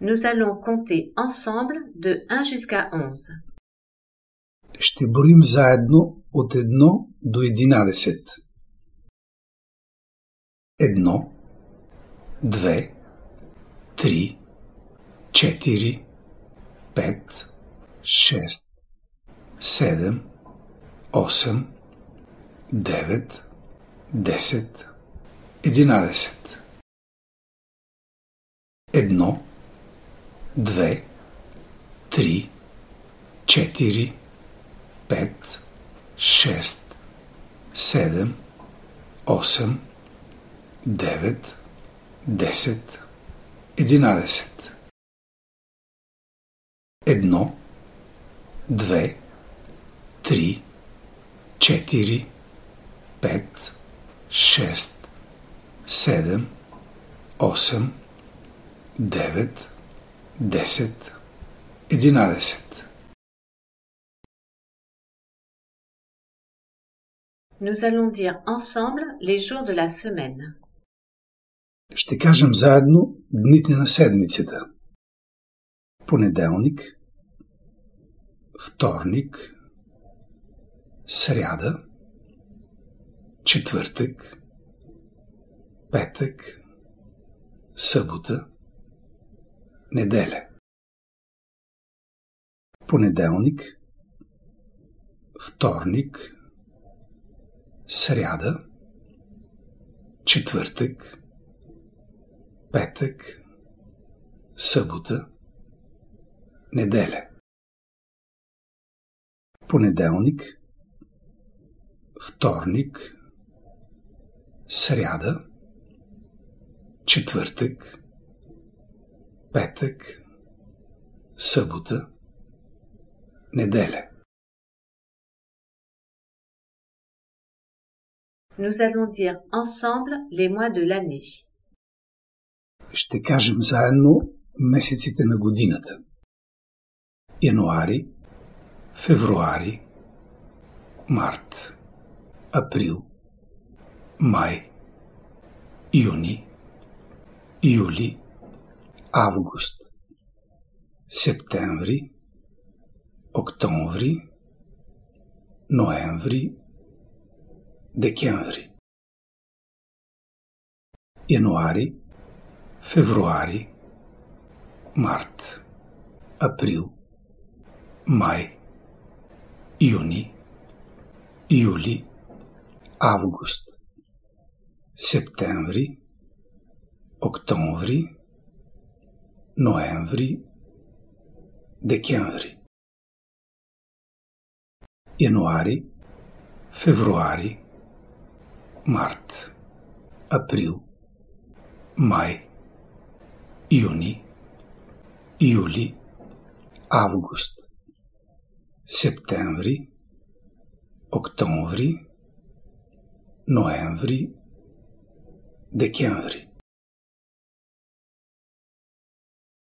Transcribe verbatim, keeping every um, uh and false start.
Nous allons compter ensemble de un jusqu'à onze. Ще броим заедно от едно до единадесет. Едно, две, три, четири, пет, шест, седем, осем, девет, десет, единадесет. Едно, две, три, четири, пет, шест, седем, осем, девет, десет, единадесет. Едно, две, три, четири, пет, шест, седем, осем, девет, десет, единадесет. Nous allons dire ensemble les jours de la semaine. Ще кажем заедно дните на седмицата. Понеделник, вторник, сряда, четвъртък, петък, събота, неделя. Понеделник, вторник, сряда, четвъртък, петък, събота, неделя. Понеделник, вторник, сряда, четвъртък, петък, събота, неделя. Nous allons dire ensemble les mois de l'année. Ще кажем заедно месеците на годината. Януари, февруари, март, април, май, юни, юли, август, септември, октомври, ноември, декември. Януари, февруари, март, април, май, юни, юли, август, септември, октомври, ноември, декември. Януари, февруари, март, април, май, юни, юли, август, септември, октомври, ноември, декември.